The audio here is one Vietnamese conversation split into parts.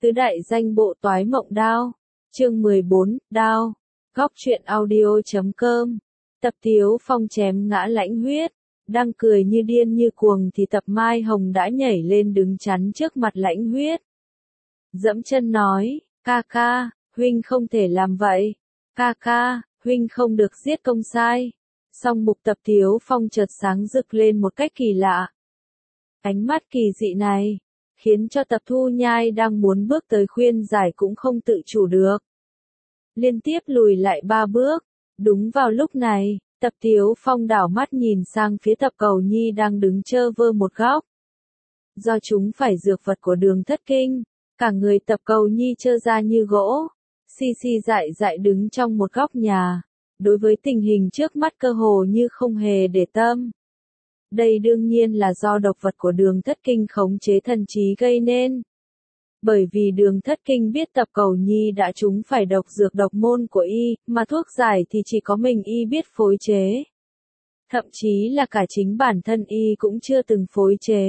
Tứ đại danh bộ toái mộng đao. Chương 14, đao. Góc truyện audio.com. Tập Tiếu Phong chém ngã Lãnh Huyết. Đang cười như điên như cuồng thì Tập Mai Hồng đã nhảy lên đứng chắn trước mặt Lãnh Huyết. Dẫm chân nói, ca ca, huynh không thể làm vậy. Ca ca, huynh không được giết công sai. Song mục Tập Tiếu Phong chợt sáng rực lên một cách kỳ lạ. Ánh mắt kỳ dị này khiến cho Tập Thu Nhai đang muốn bước tới khuyên giải cũng không tự chủ được. Liên tiếp lùi lại 3 bước. Đúng vào lúc này, Tập Tiếu Phong đảo mắt nhìn sang phía Tập Cầu Nhi đang đứng trơ vơ một góc. Do chúng phải dược vật của Đường Thất Kinh, cả người Tập Cầu Nhi trơ ra như gỗ, si si dại dại đứng trong một góc nhà. Đối với tình hình trước mắt cơ hồ như không hề để tâm. Đây đương nhiên là do độc vật của Đường Thất Kinh khống chế thần trí gây nên. Bởi vì Đường Thất Kinh biết Tập Cầu Nhi đã trúng phải độc dược độc môn của y, mà thuốc giải thì chỉ có mình y biết phối chế. Thậm chí là cả chính bản thân y cũng chưa từng phối chế.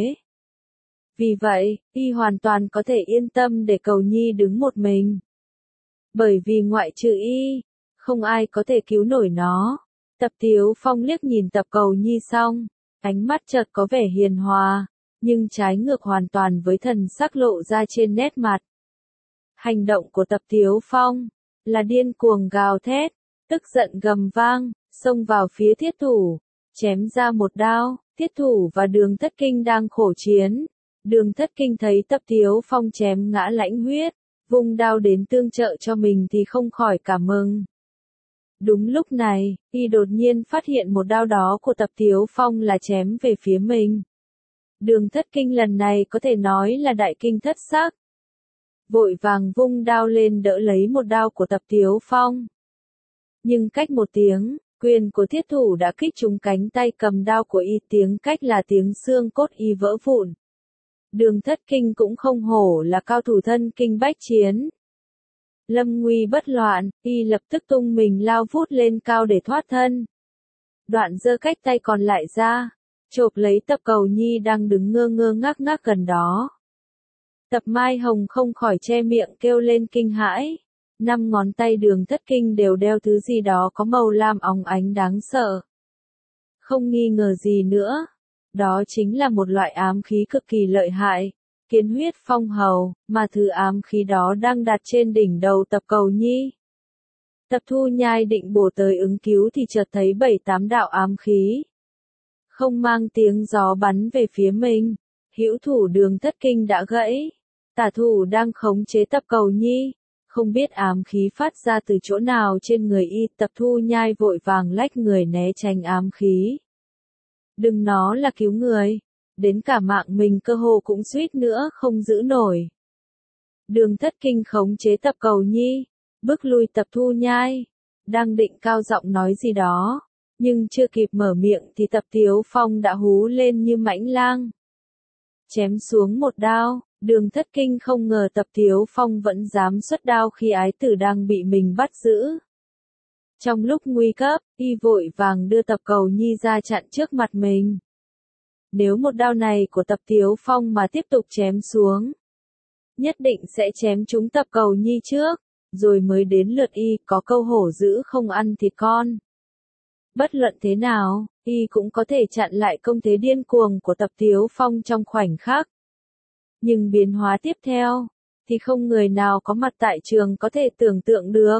Vì vậy, y hoàn toàn có thể yên tâm để Cầu Nhi đứng một mình. Bởi vì ngoại trừ y, không ai có thể cứu nổi nó. Tập Tiếu Phong liếc nhìn Tập Cầu Nhi xong, ánh mắt chợt có vẻ hiền hòa, nhưng trái ngược hoàn toàn với thần sắc lộ ra trên nét mặt. Hành động của Tập Tiếu Phong là điên cuồng gào thét, tức giận gầm vang, xông vào phía Thiết Thủ, chém ra một đao. Thiết Thủ và Đường Thất Kinh đang khổ chiến. Đường Thất Kinh thấy Tập Tiếu Phong chém ngã Lãnh Huyết, vung đao đến tương trợ cho mình thì không khỏi cảm mừng. Đúng lúc này, y đột nhiên phát hiện một đao đó của Tập Tiếu Phong là chém về phía mình. Đường Thất Kinh lần này có thể nói là đại kinh thất sắc. Vội vàng vung đao lên đỡ lấy một đao của Tập Tiếu Phong. Nhưng cách một tiếng, quyền của Thiết Thủ đã kích trúng cánh tay cầm đao của y, tiếng cách là tiếng xương cốt y vỡ vụn. Đường Thất Kinh cũng không hổ là cao thủ thân kinh bách chiến. Lâm nguy bất loạn, y lập tức tung mình lao vút lên cao để thoát thân. Đoạn giơ cách tay còn lại ra, chộp lấy Tập Cầu Nhi đang đứng ngơ ngơ ngác ngác gần đó. Tập Mai Hồng không khỏi che miệng kêu lên kinh hãi. 5 ngón tay Đường Thất Kinh đều đeo thứ gì đó có màu lam óng ánh đáng sợ. Không nghi ngờ gì nữa, đó chính là một loại ám khí cực kỳ lợi hại, Kiến Huyết Phong Hầu, mà thứ ám khí đó đang đặt trên đỉnh đầu Tập Cầu Nhi. Tập Thu Nhai định bổ tới ứng cứu thì chợt thấy 7-8 đạo ám khí không mang tiếng gió bắn về phía mình. Hữu thủ Đường Thất Kinh đã gãy, tả thủ đang khống chế Tập Cầu Nhi, không biết ám khí phát ra từ chỗ nào trên người y. Tập Thu Nhai vội vàng lách người né tránh ám khí. Đừng nó là cứu người, đến cả mạng mình cơ hồ cũng suýt nữa không giữ nổi. Đường Thất Kinh khống chế Tập Cầu Nhi, bước lui Tập Thu Nhai, đang định cao giọng nói gì đó, nhưng chưa kịp mở miệng thì Tập Tiếu Phong đã hú lên như mãnh lang. Chém xuống một đao. Đường Thất Kinh không ngờ Tập Tiếu Phong vẫn dám xuất đao khi ái tử đang bị mình bắt giữ. Trong lúc nguy cấp, y vội vàng đưa Tập Cầu Nhi ra chặn trước mặt mình. Nếu một đao này của Tập Tiếu Phong mà tiếp tục chém xuống, nhất định sẽ chém trúng Tập Cầu Nhi trước, rồi mới đến lượt y, có câu hổ dữ không ăn thịt con. Bất luận thế nào, y cũng có thể chặn lại công thế điên cuồng của Tập Tiếu Phong trong khoảnh khắc. Nhưng biến hóa tiếp theo, thì không người nào có mặt tại trường có thể tưởng tượng được.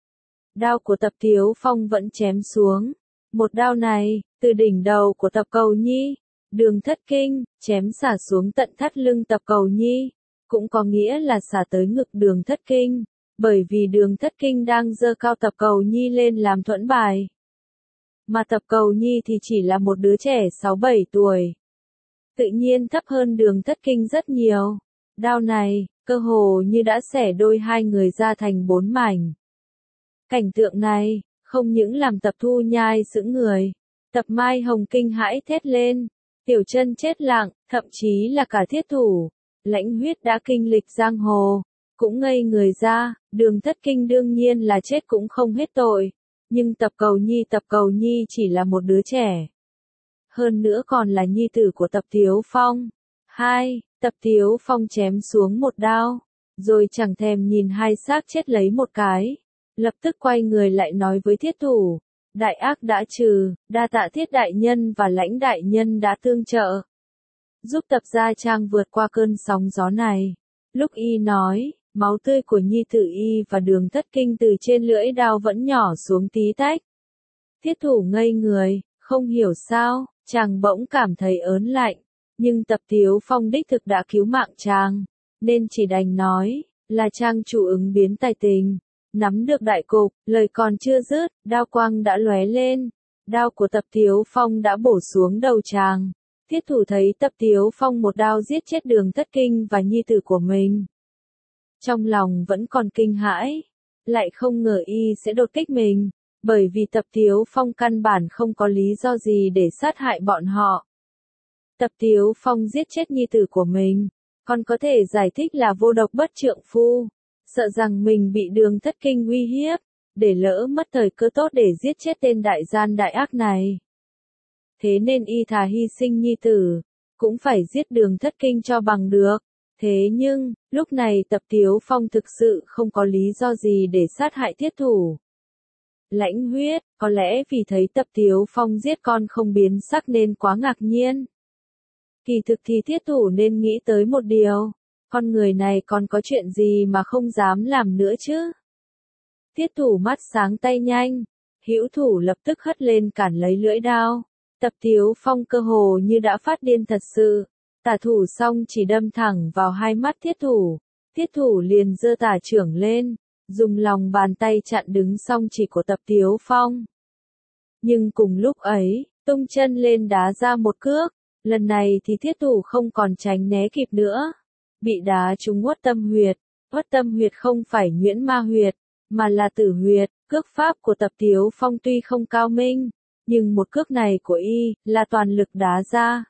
Đao của Tập Tiếu Phong vẫn chém xuống. Một đao này, từ đỉnh đầu của Tập Cầu Nhi, Đường Thất Kinh, chém xả xuống tận thắt lưng Tập Cầu Nhi, cũng có nghĩa là xả tới ngực Đường Thất Kinh, bởi vì Đường Thất Kinh đang giơ cao Tập Cầu Nhi lên làm thuẫn bài. Mà Tập Cầu Nhi thì chỉ là một đứa trẻ 6-7 tuổi. Tự nhiên thấp hơn Đường Thất Kinh rất nhiều. Đao này, cơ hồ như đã xẻ đôi hai người ra thành 4 mảnh. Cảnh tượng này, không những làm Tập Thu Nhai sững người, Tập Mai Hồng kinh hãi thét lên, Tiểu Chân chết lặng, thậm chí là cả Thiết Thủ, Lãnh Huyết đã kinh lịch giang hồ, cũng ngây người ra. Đường Thất Kinh đương nhiên là chết cũng không hết tội, nhưng Tập Cầu Nhi chỉ là một đứa trẻ. Hơn nữa còn là nhi tử của Tập Tiếu Phong. 2. Tập Tiếu Phong chém xuống một đao. rồi chẳng thèm nhìn hai xác chết lấy một cái. Lập tức quay người lại nói với thiết thủ, đại ác đã trừ, đa tạ thiết đại nhân và lãnh đại nhân đã tương trợ. Giúp tập gia trang vượt qua cơn sóng gió này. Lúc y nói, máu tươi của nhi tử y và đường thất kinh từ trên lưỡi đao vẫn nhỏ xuống tí tách. Thiết thủ ngây người, không hiểu sao, chàng bỗng cảm thấy ớn lạnh, nhưng Tập Tiếu Phong đích thực đã cứu mạng chàng, nên chỉ đành nói, là chàng chủ ứng biến tài tình. Nắm được đại cục, lời còn chưa dứt, đao quang đã lóe lên, đao của Tập Tiếu Phong đã bổ xuống đầu chàng. Thiết thủ thấy Tập Tiếu Phong một đao giết chết đường thất kinh và nhi tử của mình. Trong lòng vẫn còn kinh hãi, lại không ngờ y sẽ đột kích mình, bởi vì Tập Tiếu Phong căn bản không có lý do gì để sát hại bọn họ. Tập Tiếu Phong giết chết nhi tử của mình, còn có thể giải thích là vô độc bất trượng phu, sợ rằng mình bị đường thất kinh uy hiếp, để lỡ mất thời cơ tốt để giết chết tên đại gian đại ác này. Thế nên y thà hy sinh nhi tử, cũng phải giết đường thất kinh cho bằng được. Thế nhưng, lúc này Tập Tiếu Phong thực sự không có lý do gì để sát hại thiết thủ. Lãnh Huyết, có lẽ vì thấy Tập Tiếu Phong giết con không biến sắc nên quá ngạc nhiên. Kỳ thực thì thiết thủ nên nghĩ tới một điều, con người này còn có chuyện gì mà không dám làm nữa chứ? Thiết thủ mắt sáng tay nhanh, hữu thủ lập tức hất lên cản lấy lưỡi đao. Tập Tiếu Phong cơ hồ như đã phát điên thật sự, tả thủ xong chỉ đâm thẳng vào hai mắt thiết thủ. Thiết thủ liền giơ tả chưởng lên, dùng lòng bàn tay chặn đứng song chỉ của Tập Tiếu Phong. Nhưng cùng lúc ấy, tung chân lên đá ra một cước, lần này thì thiết thủ không còn tránh né kịp nữa. Bị đá trúng uất tâm huyệt. Uất tâm huyệt không phải nhuyễn ma huyệt, mà là tử huyệt. Cước pháp của Tập Tiếu Phong tuy không cao minh, nhưng một cước này của y là toàn lực đá ra.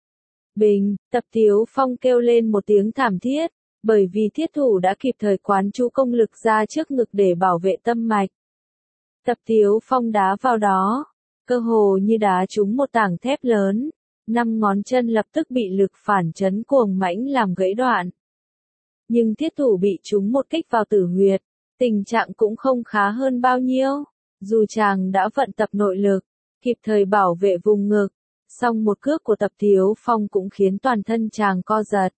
Bình, Tập Tiếu Phong kêu lên một tiếng thảm thiết, bởi vì thiết thủ đã kịp thời quán chú công lực ra trước ngực để bảo vệ tâm mạch. Tập Tiếu Phong đá vào đó, cơ hồ như đá trúng một tảng thép lớn, 5 ngón chân lập tức bị lực phản chấn cuồng mãnh làm gãy đoạn. Nhưng thiết thủ bị trúng một kích vào tử huyệt, tình trạng cũng không khá hơn bao nhiêu, dù chàng đã vận tập nội lực, kịp thời bảo vệ vùng ngực, song một cước của Tập Tiếu Phong cũng khiến toàn thân chàng co giật.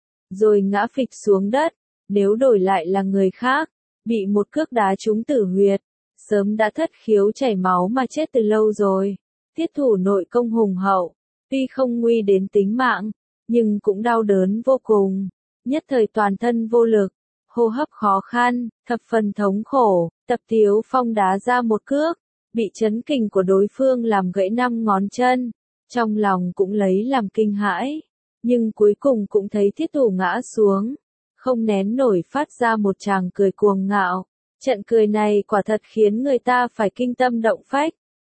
Rồi ngã phịch xuống đất, nếu đổi lại là người khác, bị một cước đá trúng tử huyệt, sớm đã thất khiếu chảy máu mà chết từ lâu rồi. Thiết thủ nội công hùng hậu, tuy không nguy đến tính mạng, nhưng cũng đau đớn vô cùng, nhất thời toàn thân vô lực, hô hấp khó khăn, thập phần thống khổ. Tập Tiếu Phong đá ra một cước, bị chấn kình của đối phương làm gãy 5 ngón chân, trong lòng cũng lấy làm kinh hãi, nhưng cuối cùng cũng thấy thiết thủ ngã xuống, không nén nổi phát ra một tràng cười cuồng ngạo. Trận cười này quả thật khiến người ta phải kinh tâm động phách.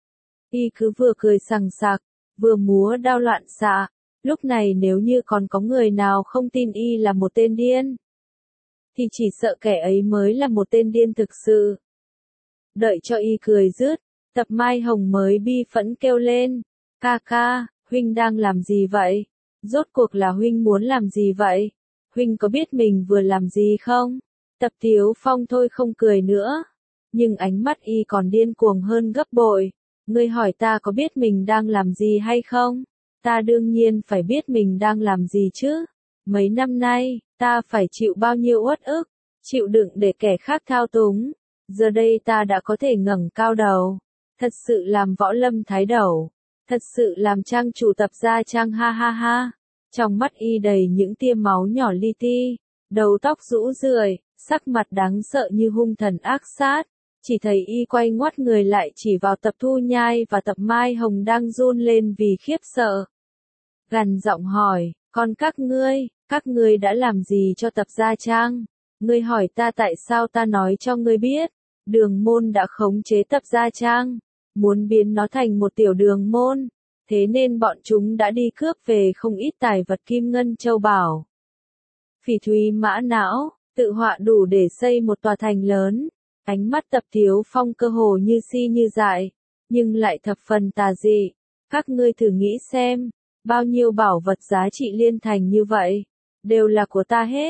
Y cứ vừa cười sằng sặc, vừa múa đao loạn xạ, lúc này nếu như còn có người nào không tin y là một tên điên, thì chỉ sợ kẻ ấy mới là một tên điên thực sự. Đợi cho y cười dứt, Tập Mai Hồng mới bi phẫn kêu lên, ca ca, huynh đang làm gì vậy? Rốt cuộc là huynh muốn làm gì vậy? Huynh có biết mình vừa làm gì không? Tập Tiếu Phong thôi không cười nữa, nhưng ánh mắt y còn điên cuồng hơn gấp bội. Ngươi hỏi ta có biết mình đang làm gì hay không? Ta đương nhiên phải biết mình đang làm gì chứ. Mấy năm nay, ta phải chịu bao nhiêu uất ức, chịu đựng để kẻ khác thao túng. Giờ đây ta đã có thể ngẩng cao đầu, thật sự làm võ lâm thái đầu, thật sự làm trang chủ Tập gia trang ha ha ha. Trong mắt y đầy những tia máu nhỏ li ti, đầu tóc rũ rượi, sắc mặt đáng sợ như hung thần ác sát. Chỉ thấy y quay ngoắt người lại chỉ vào Tập Thu Nhai và Tập Mai Hồng đang run lên vì khiếp sợ. Gằn giọng hỏi, con các ngươi đã làm gì cho Tập gia trang? Ngươi hỏi ta tại sao ta nói cho ngươi biết, Đường môn đã khống chế Tập gia trang, muốn biến nó thành một tiểu đường môn, thế nên bọn chúng đã đi cướp về không ít tài vật kim ngân châu bảo. Phỉ thúy mã não, tự họa đủ để xây một tòa thành lớn. Ánh mắt Tập Tiếu Phong cơ hồ như si như dại, nhưng lại thập phần tà dị. Các ngươi thử nghĩ xem, bao nhiêu bảo vật giá trị liên thành như vậy, đều là của ta hết.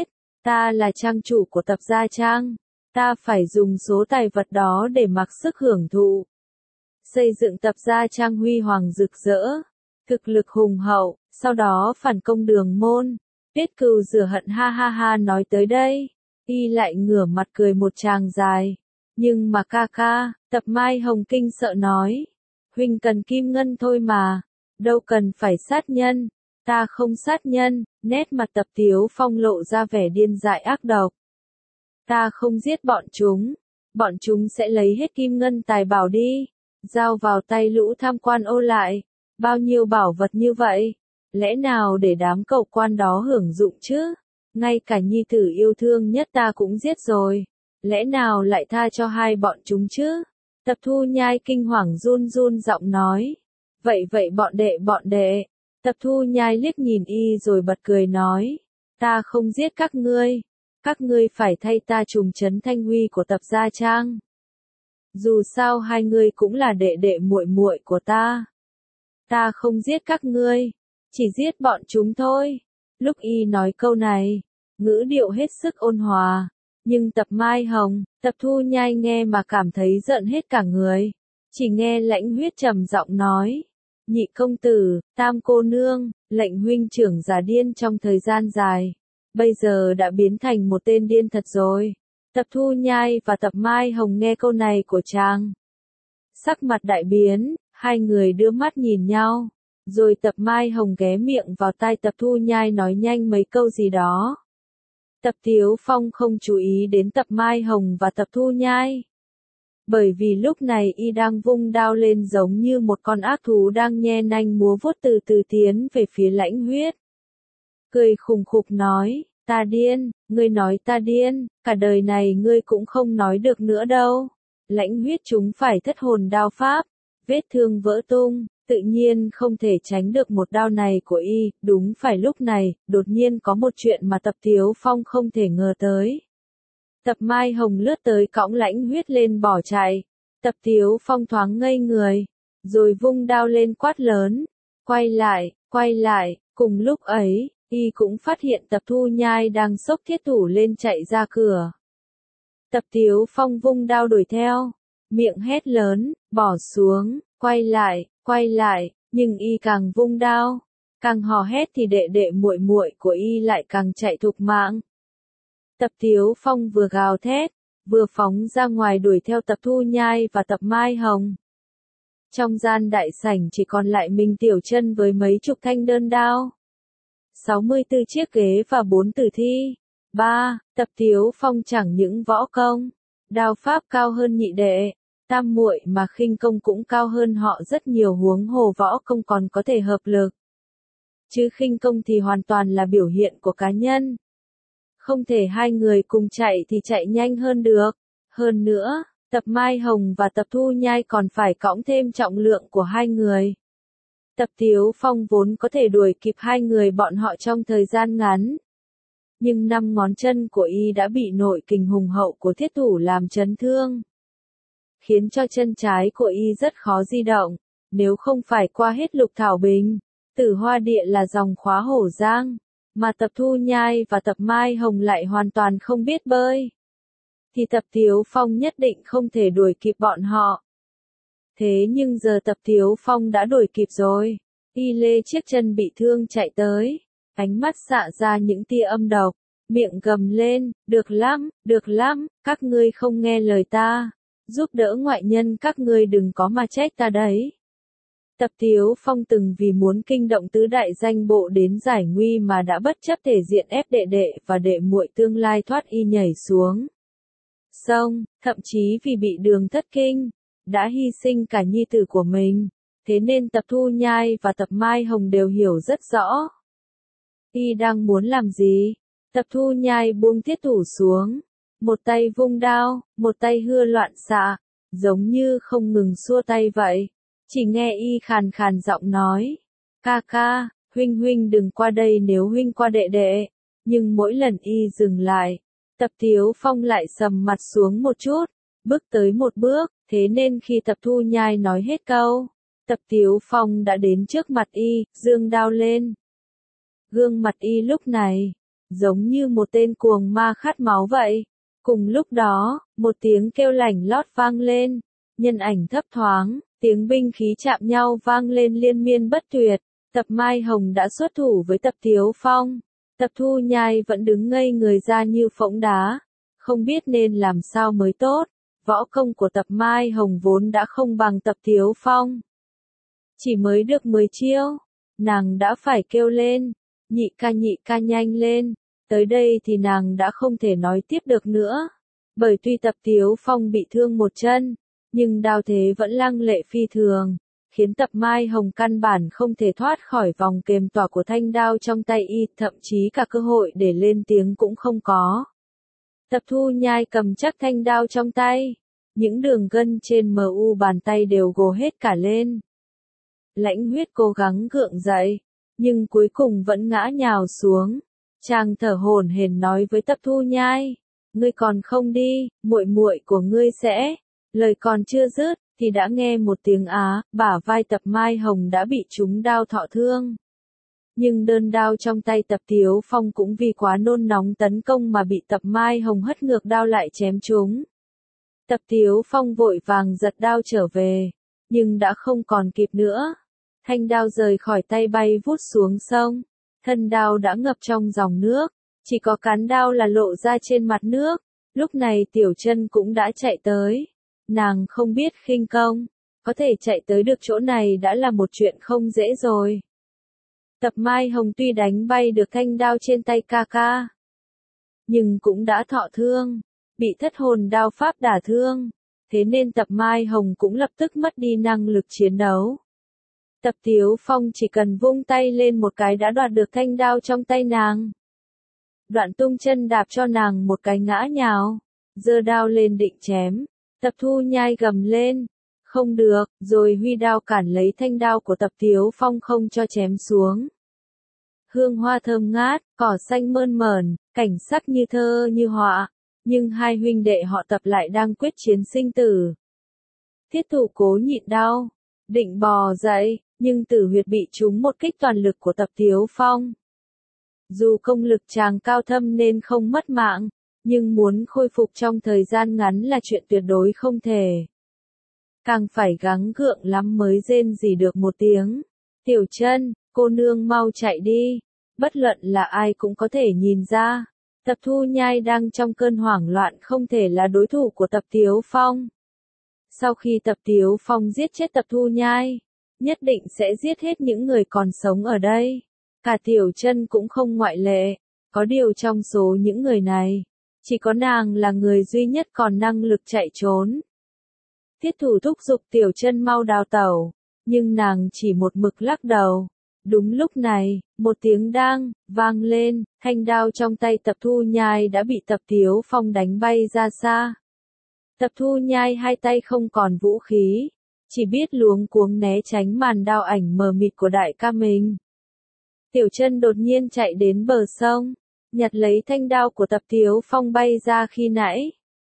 Ta là trang chủ của tập gia trang. Ta phải dùng số tài vật đó để mặc sức hưởng thụ. Xây dựng tập gia trang huy hoàng rực rỡ. Thực lực hùng hậu, sau đó phản công Đường Môn. Biết cừu rửa hận ha ha ha nói tới đây. Y lại ngửa mặt cười một tràng dài. Nhưng mà ca ca, Tập Mai Hồng kinh sợ nói. Huynh cần kim ngân thôi mà. Đâu cần phải sát nhân. Ta không sát nhân. Nét mặt Tập Tiếu Phong lộ ra vẻ điên dại ác độc. Ta không giết bọn chúng. Bọn chúng sẽ lấy hết kim ngân tài bảo đi. Giao vào tay lũ tham quan ô lại. Bao nhiêu bảo vật như vậy. Lẽ nào để đám cậu quan đó hưởng dụng chứ? Ngay cả nhi tử yêu thương nhất ta cũng giết rồi. Lẽ nào lại tha cho hai bọn chúng chứ? Tập Thu Nhai kinh hoàng run run giọng nói. Vậy bọn đệ. Tập Thu Nhai liếc nhìn y rồi bật cười nói. Ta không giết các ngươi. Các ngươi phải thay ta trùng trấn thanh huy của tập gia trang. Dù sao hai ngươi cũng là đệ đệ muội muội của ta. Ta không giết các ngươi. Chỉ giết bọn chúng thôi. Lúc y nói câu này, ngữ điệu hết sức ôn hòa. Nhưng Tập Mai Hồng, Tập Thu Nhai nghe mà cảm thấy giận hết cả người. Chỉ nghe Lãnh Huyết trầm giọng nói. Nhị công tử, Tam cô nương, Lệnh huynh trưởng già điên trong thời gian dài. Bây giờ đã biến thành một tên điên thật rồi. Tập Thu Nhai và Tập Mai Hồng nghe câu này của chàng. Sắc mặt đại biến, hai người đưa mắt nhìn nhau. Rồi Tập Mai Hồng ghé miệng vào tai Tập Thu Nhai nói nhanh mấy câu gì đó. Tập Tiếu Phong không chú ý đến Tập Mai Hồng và Tập Thu Nhai. Bởi vì lúc này y đang vung đao lên giống như một con ác thú đang nhe nanh múa vuốt từ từ tiến về phía Lãnh Huyết. Cười khùng khục nói, ta điên, ngươi nói ta điên, cả đời này ngươi cũng không nói được nữa đâu. Lãnh Huyết chúng phải thất hồn đao pháp, vết thương vỡ tung. Tự nhiên không thể tránh được một đao này của y, đúng phải lúc này, đột nhiên có một chuyện mà Tập Tiếu Phong không thể ngờ tới. Tập Mai Hồng lướt tới cõng Lãnh Huyết lên bỏ chạy. Tập Tiếu Phong thoáng ngây người, rồi vung đao lên quát lớn. Quay lại, cùng lúc ấy, y cũng phát hiện Tập Thu Nhai đang xốc thiết thủ lên chạy ra cửa. Tập Tiếu Phong vung đao đuổi theo, miệng hét lớn, bỏ xuống, quay lại, nhưng y càng vung đao, càng hò hét thì đệ đệ muội muội của y lại càng chạy thục mạng. Tập Tiếu Phong vừa gào thét, vừa phóng ra ngoài đuổi theo Tập Thu Nhai và Tập Mai Hồng. Trong gian đại sảnh chỉ còn lại mình Tiểu Chân với mấy chục thanh đơn đao, 64 chiếc ghế và 4 tử thi. Tập Tiếu Phong chẳng những võ công, đao pháp cao hơn nhị đệ, tam muội mà khinh công cũng cao hơn họ rất nhiều, huống hồ võ công còn có thể hợp lực. Chứ khinh công thì hoàn toàn là biểu hiện của cá nhân. Không thể hai người cùng chạy thì chạy nhanh hơn được. Hơn nữa, Tập Mai Hồng và Tập Thu Nhai còn phải cõng thêm trọng lượng của hai người. Tập Tiếu Phong vốn có thể đuổi kịp hai người bọn họ trong thời gian ngắn. Nhưng 5 ngón chân của y đã bị nội kình hùng hậu của thiết thủ làm chấn thương, khiến cho chân trái của y rất khó di động. Nếu không phải qua hết Lục Thảo Bình, Tử Hoa Địa là dòng khóa Hổ Giang, mà Tập Thu Nhai và Tập Mai Hồng lại hoàn toàn không biết bơi, thì Tập Tiếu Phong nhất định không thể đuổi kịp bọn họ. Thế nhưng giờ Tập Tiếu Phong đã đuổi kịp rồi. Y lê chiếc chân bị thương chạy tới, ánh mắt xạ ra những tia âm độc, miệng gầm lên, được lắm, các ngươi không nghe lời ta, giúp đỡ ngoại nhân các ngươi đừng có mà trách ta đấy. Tập Tiếu Phong từng vì muốn kinh động tứ đại danh bộ đến giải nguy mà đã bất chấp thể diện ép đệ đệ và đệ muội tương lai thoát y nhảy xuống sông, thậm chí vì bị Đường thất kinh, đã hy sinh cả nhi tử của mình. Thế nên Tập Thu Nhai và Tập Mai Hồng đều hiểu rất rõ y đang muốn làm gì. Tập Thu Nhai buông thiết thủ xuống, một tay vung đao, một tay hưa loạn xạ, giống như không ngừng xua tay vậy. Chỉ nghe y khàn khàn giọng nói, ca ca, huynh đừng qua đây nếu huynh qua đệ đệ. Nhưng mỗi lần y dừng lại, Tập Tiếu Phong lại sầm mặt xuống một chút, bước tới một bước. Thế nên khi Tập Thu Nhai nói hết câu, Tập Tiếu Phong đã đến trước mặt y, giương đao lên. Gương mặt y lúc này giống như một tên cuồng ma khát máu vậy. Cùng lúc đó, một tiếng kêu lảnh lót vang lên, nhân ảnh thấp thoáng, tiếng binh khí chạm nhau vang lên liên miên bất tuyệt. Tập Mai Hồng đã xuất thủ với Tập Tiếu Phong. Tập Thu Nhai vẫn đứng ngây người ra như phỗng đá, không biết nên làm sao mới tốt. Võ công của Tập Mai Hồng vốn đã không bằng Tập Tiếu Phong. Chỉ mới được 10 chiêu, nàng đã phải kêu lên, nhị ca nhanh lên. Tới đây thì nàng đã không thể nói tiếp được nữa. Bởi tuy Tập Tiếu Phong bị thương một chân, nhưng đao thế vẫn lăng lệ phi thường, khiến Tập Mai Hồng căn bản không thể thoát khỏi vòng kềm tỏa của thanh đao trong tay y, thậm chí cả cơ hội để lên tiếng cũng không có. Tập Thu Nhai cầm chắc thanh đao trong tay, những đường gân trên mu bàn tay đều gồ hết cả lên. Lãnh Huyết cố gắng gượng dậy, nhưng cuối cùng vẫn ngã nhào xuống. Chàng thở hổn hển nói với Tập Thu Nhai, ngươi còn không đi, muội muội của ngươi sẽ. Lời còn chưa dứt, thì đã nghe một tiếng bả vai Tập Mai Hồng đã bị trúng đao thọ thương. Nhưng đơn đao trong tay Tập Tiếu Phong cũng vì quá nôn nóng tấn công mà bị Tập Mai Hồng hất ngược đao lại chém trúng. Tập Tiếu Phong vội vàng giật đao trở về, nhưng đã không còn kịp nữa. Thanh đao rời khỏi tay bay vút xuống sông, thân đao đã ngập trong dòng nước, chỉ có cán đao là lộ ra trên mặt nước. Lúc này Tiểu Chân cũng đã chạy tới. Nàng không biết khinh công, có thể chạy tới được chỗ này đã là một chuyện không dễ rồi. Tập Mai Hồng tuy đánh bay được thanh đao trên tay ca ca, nhưng cũng đã thọ thương, bị thất hồn đao pháp đả thương, thế nên Tập Mai Hồng cũng lập tức mất đi năng lực chiến đấu. Tập Tiếu Phong chỉ cần vung tay lên một cái đã đoạt được thanh đao trong tay nàng. Đoạn tung chân đạp cho nàng một cái ngã nhào, giơ đao lên định chém. Tập Thu Nhai gầm lên, không được, rồi huy đao cản lấy thanh đao của Tập Tiếu Phong không cho chém xuống. Hương hoa thơm ngát, cỏ xanh mơn mởn, cảnh sắc như thơ như họa, nhưng hai huynh đệ họ Tập lại đang quyết chiến sinh tử. Thiết Thủ cố nhịn đau, định bò dậy, nhưng tử huyệt bị trúng một kích toàn lực của Tập Tiếu Phong. Dù công lực chàng cao thâm nên không mất mạng, nhưng muốn khôi phục trong thời gian ngắn là chuyện tuyệt đối không thể. Càng phải gắng gượng lắm mới rên rỉ được một tiếng. Tiểu Chân, cô nương mau chạy đi. Bất luận là ai cũng có thể nhìn ra, Tập Thu Nhai đang trong cơn hoảng loạn không thể là đối thủ của Tập Tiếu Phong. Sau khi Tập Tiếu Phong giết chết Tập Thu Nhai, nhất định sẽ giết hết những người còn sống ở đây. Cả Tiểu Chân cũng không ngoại lệ. Có điều trong số những người này, chỉ có nàng là người duy nhất còn năng lực chạy trốn. Thiết Thủ thúc giục Tiểu Chân mau đào tẩu, nhưng nàng chỉ một mực lắc đầu. Đúng lúc này, một tiếng đang vang lên, thanh đao trong tay Tập Thu Nhai đã bị Tập Tiếu Phong đánh bay ra xa. Tập Thu Nhai hai tay không còn vũ khí, chỉ biết luống cuống né tránh màn đao ảnh mờ mịt của đại ca mình. Tiểu Chân đột nhiên chạy đến bờ sông, nhặt lấy thanh đao của Tập Tiếu Phong bay ra khi nãy.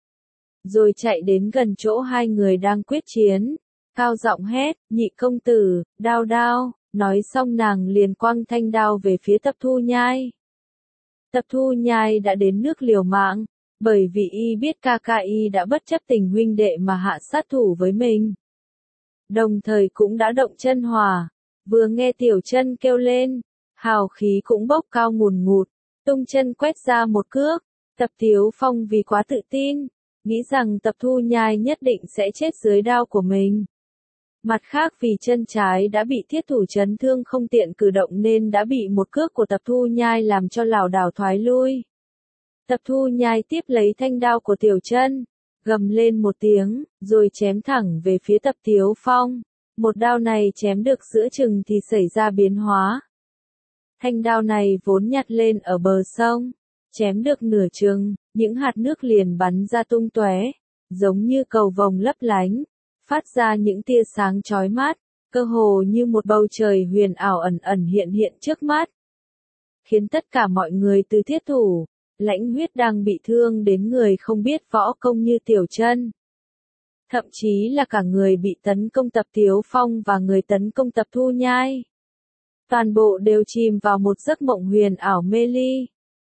Rồi chạy đến gần chỗ hai người đang quyết chiến, cao giọng hét, nhị công tử, đao đao, nói xong nàng liền quăng thanh đao về phía Tập Thu Nhai. Tập Thu Nhai đã đến nước liều mạng, bởi vì y biết ca ca y đã bất chấp tình huynh đệ mà hạ sát thủ với mình. Đồng thời cũng đã động chân hỏa, vừa nghe Tiểu Chân kêu lên, hào khí cũng bốc cao ngùn ngụt, tung chân quét ra một cước. Tập Tiếu Phong vì quá tự tin, nghĩ rằng Tập Thu Nhai nhất định sẽ chết dưới đao của mình. Mặt khác vì chân trái đã bị Thiết Thủ chấn thương không tiện cử động nên đã bị một cước của Tập Thu Nhai làm cho lảo đảo thoái lui. Tập Thu Nhai tiếp lấy thanh đao của Tiểu Chân, gầm lên một tiếng, rồi chém thẳng về phía Tập Tiếu Phong. Một đao này chém được giữa chừng thì xảy ra biến hóa. Thanh đao này vốn nhặt lên ở bờ sông, chém được nửa chừng, những hạt nước liền bắn ra tung tóe, giống như cầu vồng lấp lánh, phát ra những tia sáng chói mắt, cơ hồ như một bầu trời huyền ảo ẩn ẩn hiện hiện trước mắt. Khiến tất cả mọi người từ Thiết Thủ, Lãnh Huyết đang bị thương đến người không biết võ công như Tiểu Chân. Thậm chí là cả người bị tấn công Tập Tiếu Phong và người tấn công Tập Thu Nhai. Toàn bộ đều chìm vào một giấc mộng huyền ảo mê ly.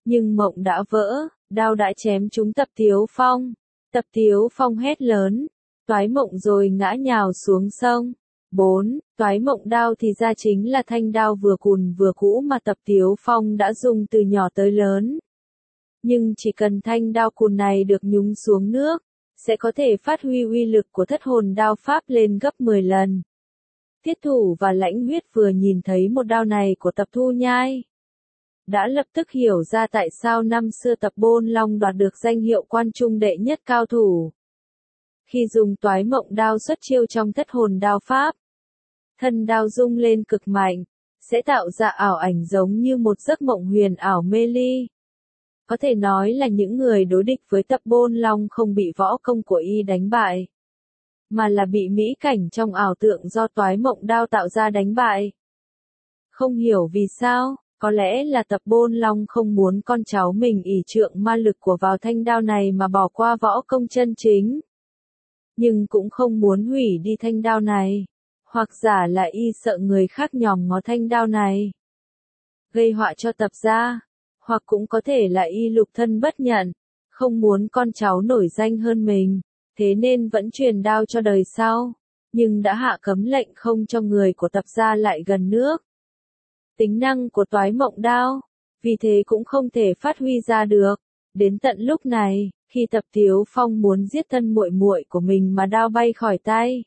Nhưng mộng đã vỡ, đao đã chém trúng Tập Tiếu Phong. Tập Tiếu Phong hét lớn, toái mộng rồi ngã nhào xuống sông. 4. Toái mộng đao thì ra chính là thanh đao vừa cùn vừa cũ mà Tập Tiếu Phong đã dùng từ nhỏ tới lớn. Nhưng chỉ cần thanh đao cùn này được nhúng xuống nước, sẽ có thể phát huy uy lực của thất hồn đao pháp lên gấp 10 lần. Tiết Thủ và Lãnh Huyết vừa nhìn thấy một đao này của Tập Thu Nhai, đã lập tức hiểu ra tại sao năm xưa Tập Bôn Long đoạt được danh hiệu quan trung đệ nhất cao thủ. Khi dùng toái mộng đao xuất chiêu trong thất hồn đao pháp, thân đao rung lên cực mạnh, sẽ tạo ra ảo ảnh giống như một giấc mộng huyền ảo mê ly. Có thể nói là những người đối địch với Tập Bôn Long không bị võ công của y đánh bại, mà là bị mỹ cảnh trong ảo tượng do toái mộng đao tạo ra đánh bại. Không hiểu vì sao, có lẽ là Tập Bôn Long không muốn con cháu mình ỷ trượng ma lực của vào thanh đao này mà bỏ qua võ công chân chính. Nhưng cũng không muốn hủy đi thanh đao này, hoặc giả là y sợ người khác nhòm ngó thanh đao này, gây họa cho Tập gia, hoặc cũng có thể là y lục thân bất nhận, không muốn con cháu nổi danh hơn mình, thế nên vẫn truyền đao cho đời sau, nhưng đã hạ cấm lệnh không cho người của Tập gia lại gần nước. Tính năng của toái mộng đao, vì thế cũng không thể phát huy ra được. Đến tận lúc này, khi Tập Tiếu Phong muốn giết thân muội muội của mình mà đao bay khỏi tay,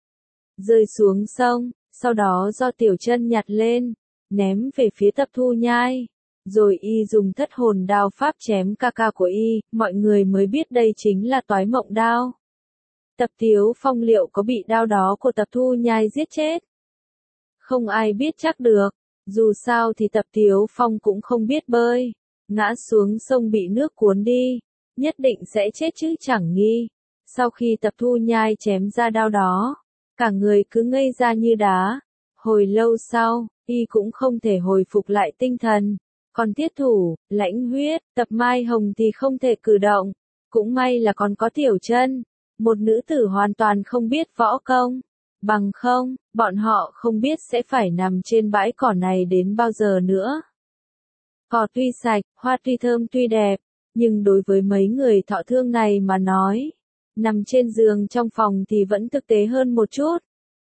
rơi xuống sông, sau đó do Tiểu Chân nhặt lên, ném về phía Tập Thu Nhai, rồi y dùng thất hồn đao pháp chém ca ca của y, mọi người mới biết đây chính là toái mộng đao. Tập Tiếu Phong liệu có bị đao đó của Tập Thu Nhai giết chết? Không ai biết chắc được, dù sao thì Tập Tiếu Phong cũng không biết bơi, ngã xuống sông bị nước cuốn đi, nhất định sẽ chết chứ chẳng nghi. Sau khi Tập Thu Nhai chém ra đao đó, cả người cứ ngây ra như đá. Hồi lâu sau, y cũng không thể hồi phục lại tinh thần. Còn Tiết Thủ, Lãnh Huyết, Tập Mai Hồng thì không thể cử động. Cũng may là còn có Tiểu Chân, một nữ tử hoàn toàn không biết võ công. Bằng không, bọn họ không biết sẽ phải nằm trên bãi cỏ này đến bao giờ nữa. Cỏ tuy sạch, hoa tuy thơm tuy đẹp, nhưng đối với mấy người thọ thương này mà nói, nằm trên giường trong phòng thì vẫn thực tế hơn một chút.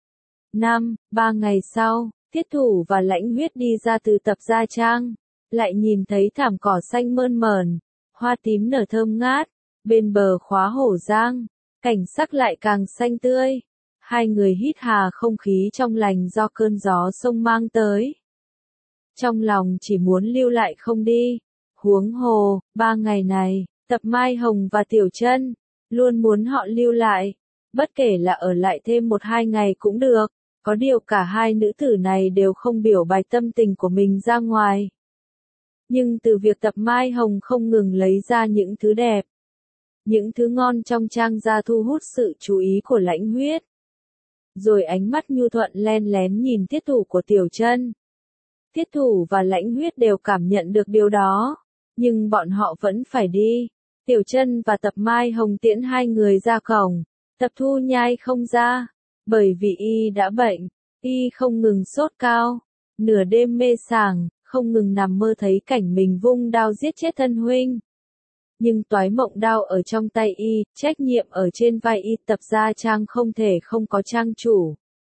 3 ngày sau, Tiết Thủ và Lãnh Huyết đi ra từ Tập gia trang, lại nhìn thấy thảm cỏ xanh mơn mởn, hoa tím nở thơm ngát, bên bờ khóa Hổ Giang, cảnh sắc lại càng xanh tươi. Hai người hít hà không khí trong lành do cơn gió sông mang tới. Trong lòng chỉ muốn lưu lại không đi. Huống hồ, 3 ngày này, Tập Mai Hồng và Tiểu Chân luôn muốn họ lưu lại. Bất kể là ở lại thêm 1-2 ngày cũng được. Có điều cả hai nữ tử này đều không biểu bày tâm tình của mình ra ngoài. Nhưng từ việc Tập Mai Hồng không ngừng lấy ra những thứ đẹp, những thứ ngon trong trang ra thu hút sự chú ý của Lãnh Huyết. Rồi ánh mắt nhu thuận len lén nhìn Tiết Thủ của Tiểu Chân. Tiết Thủ và Lãnh Huyết đều cảm nhận được điều đó, nhưng bọn họ vẫn phải đi. Tiểu Chân và Tập Mai Hồng tiễn hai người ra cổng, Tập Thu Nhai không ra, bởi vì y đã bệnh, y không ngừng sốt cao, nửa đêm mê sảng, không ngừng nằm mơ thấy cảnh mình vung đao giết chết thân huynh. Nhưng toái mộng đao ở trong tay y, trách nhiệm ở trên vai y, Tập gia trang không thể không có trang chủ.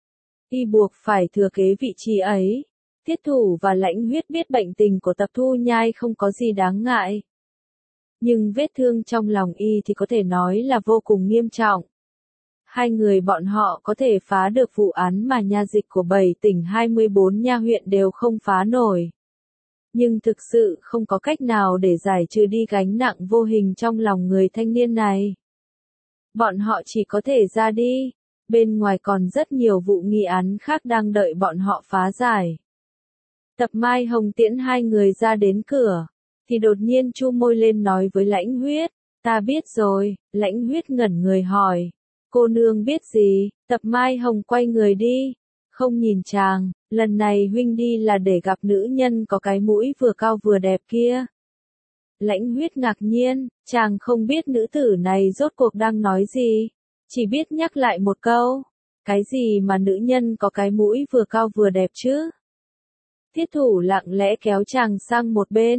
Y buộc phải thừa kế vị trí ấy. Tiết Thủ và Lãnh Huyết biết bệnh tình của Tập Thu Nhai không có gì đáng ngại. Nhưng vết thương trong lòng y thì có thể nói là vô cùng nghiêm trọng. Hai người bọn họ có thể phá được vụ án mà nha dịch của 7 tỉnh 24 nha huyện đều không phá nổi. Nhưng thực sự không có cách nào để giải trừ đi gánh nặng vô hình trong lòng người thanh niên này. Bọn họ chỉ có thể ra đi, bên ngoài còn rất nhiều vụ nghi án khác đang đợi bọn họ phá giải. Tập Mai Hồng tiễn hai người ra đến cửa, thì đột nhiên chu môi lên nói với Lãnh Huyết, ta biết rồi. Lãnh Huyết ngẩn người hỏi, cô nương biết gì? Tập Mai Hồng quay người đi, không nhìn chàng, lần này huynh đi là để gặp nữ nhân có cái mũi vừa cao vừa đẹp kia. Lãnh Huyết ngạc nhiên, chàng không biết nữ tử này rốt cuộc đang nói gì, chỉ biết nhắc lại một câu, cái gì mà nữ nhân có cái mũi vừa cao vừa đẹp chứ? Tiết Thủ lặng lẽ kéo chàng sang một bên,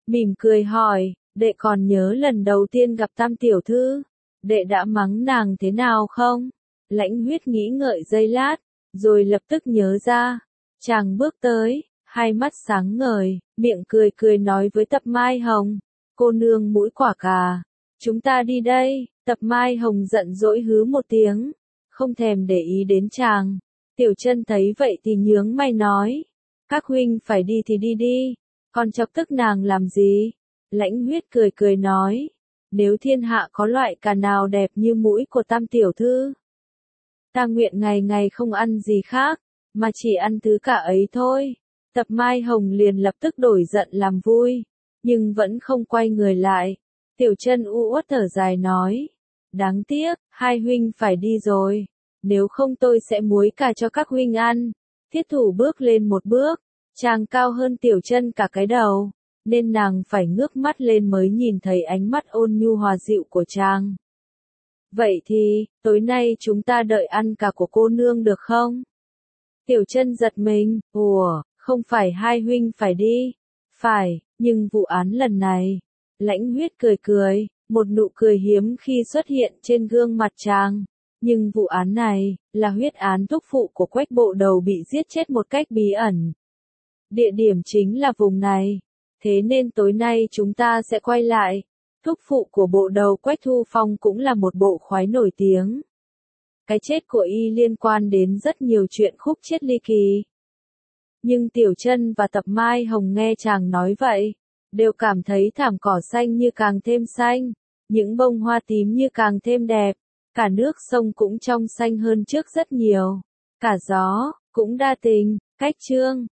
mỉm cười hỏi, đệ còn nhớ lần đầu tiên gặp Tam tiểu thư, đệ đã mắng nàng thế nào không? Lãnh Huyết nghĩ ngợi giây lát, rồi lập tức nhớ ra. Chàng bước tới, hai mắt sáng ngời, miệng cười cười nói với Tập Mai Hồng, cô nương mũi quả cà, chúng ta đi đây. Tập Mai Hồng giận dỗi hứ một tiếng, không thèm để ý đến chàng. Tiểu Chân thấy vậy thì nhướng mày nói, các huynh phải đi thì đi đi, còn chọc tức nàng làm gì? Lãnh Huyết cười cười nói, nếu thiên hạ có loại cà nào đẹp như mũi của Tam tiểu thư, ta nguyện ngày ngày không ăn gì khác, mà chỉ ăn thứ cả ấy thôi. Tập Mai Hồng liền lập tức đổi giận làm vui, nhưng vẫn không quay người lại. Tiểu Chân u uất thở dài nói, đáng tiếc, hai huynh phải đi rồi, nếu không tôi sẽ muối cà cho các huynh ăn. Thiết Thủ bước lên một bước, chàng cao hơn Tiểu Chân cả cái đầu, nên nàng phải ngước mắt lên mới nhìn thấy ánh mắt ôn nhu hòa dịu của chàng. Vậy thì, tối nay chúng ta đợi ăn cà của cô nương được không? Tiểu Chân giật mình, ủa, không phải hai huynh phải đi? Phải, nhưng vụ án lần này. Lãnh Huyết cười cười, một nụ cười hiếm khi xuất hiện trên gương mặt chàng. Nhưng vụ án này, là huyết án thúc phụ của Quách Bộ Đầu bị giết chết một cách bí ẩn. Địa điểm chính là vùng này. Thế nên tối nay chúng ta sẽ quay lại. Thúc phụ của Bộ Đầu Quách Thu Phong cũng là một bộ khoái nổi tiếng. Cái chết của y liên quan đến rất nhiều chuyện khúc chiết ly kỳ. Nhưng Tiểu Chân và Tập Mai Hồng nghe chàng nói vậy, đều cảm thấy thảm cỏ xanh như càng thêm xanh, những bông hoa tím như càng thêm đẹp, cả nước sông cũng trong xanh hơn trước rất nhiều, cả gió cũng đa tình. Cách chương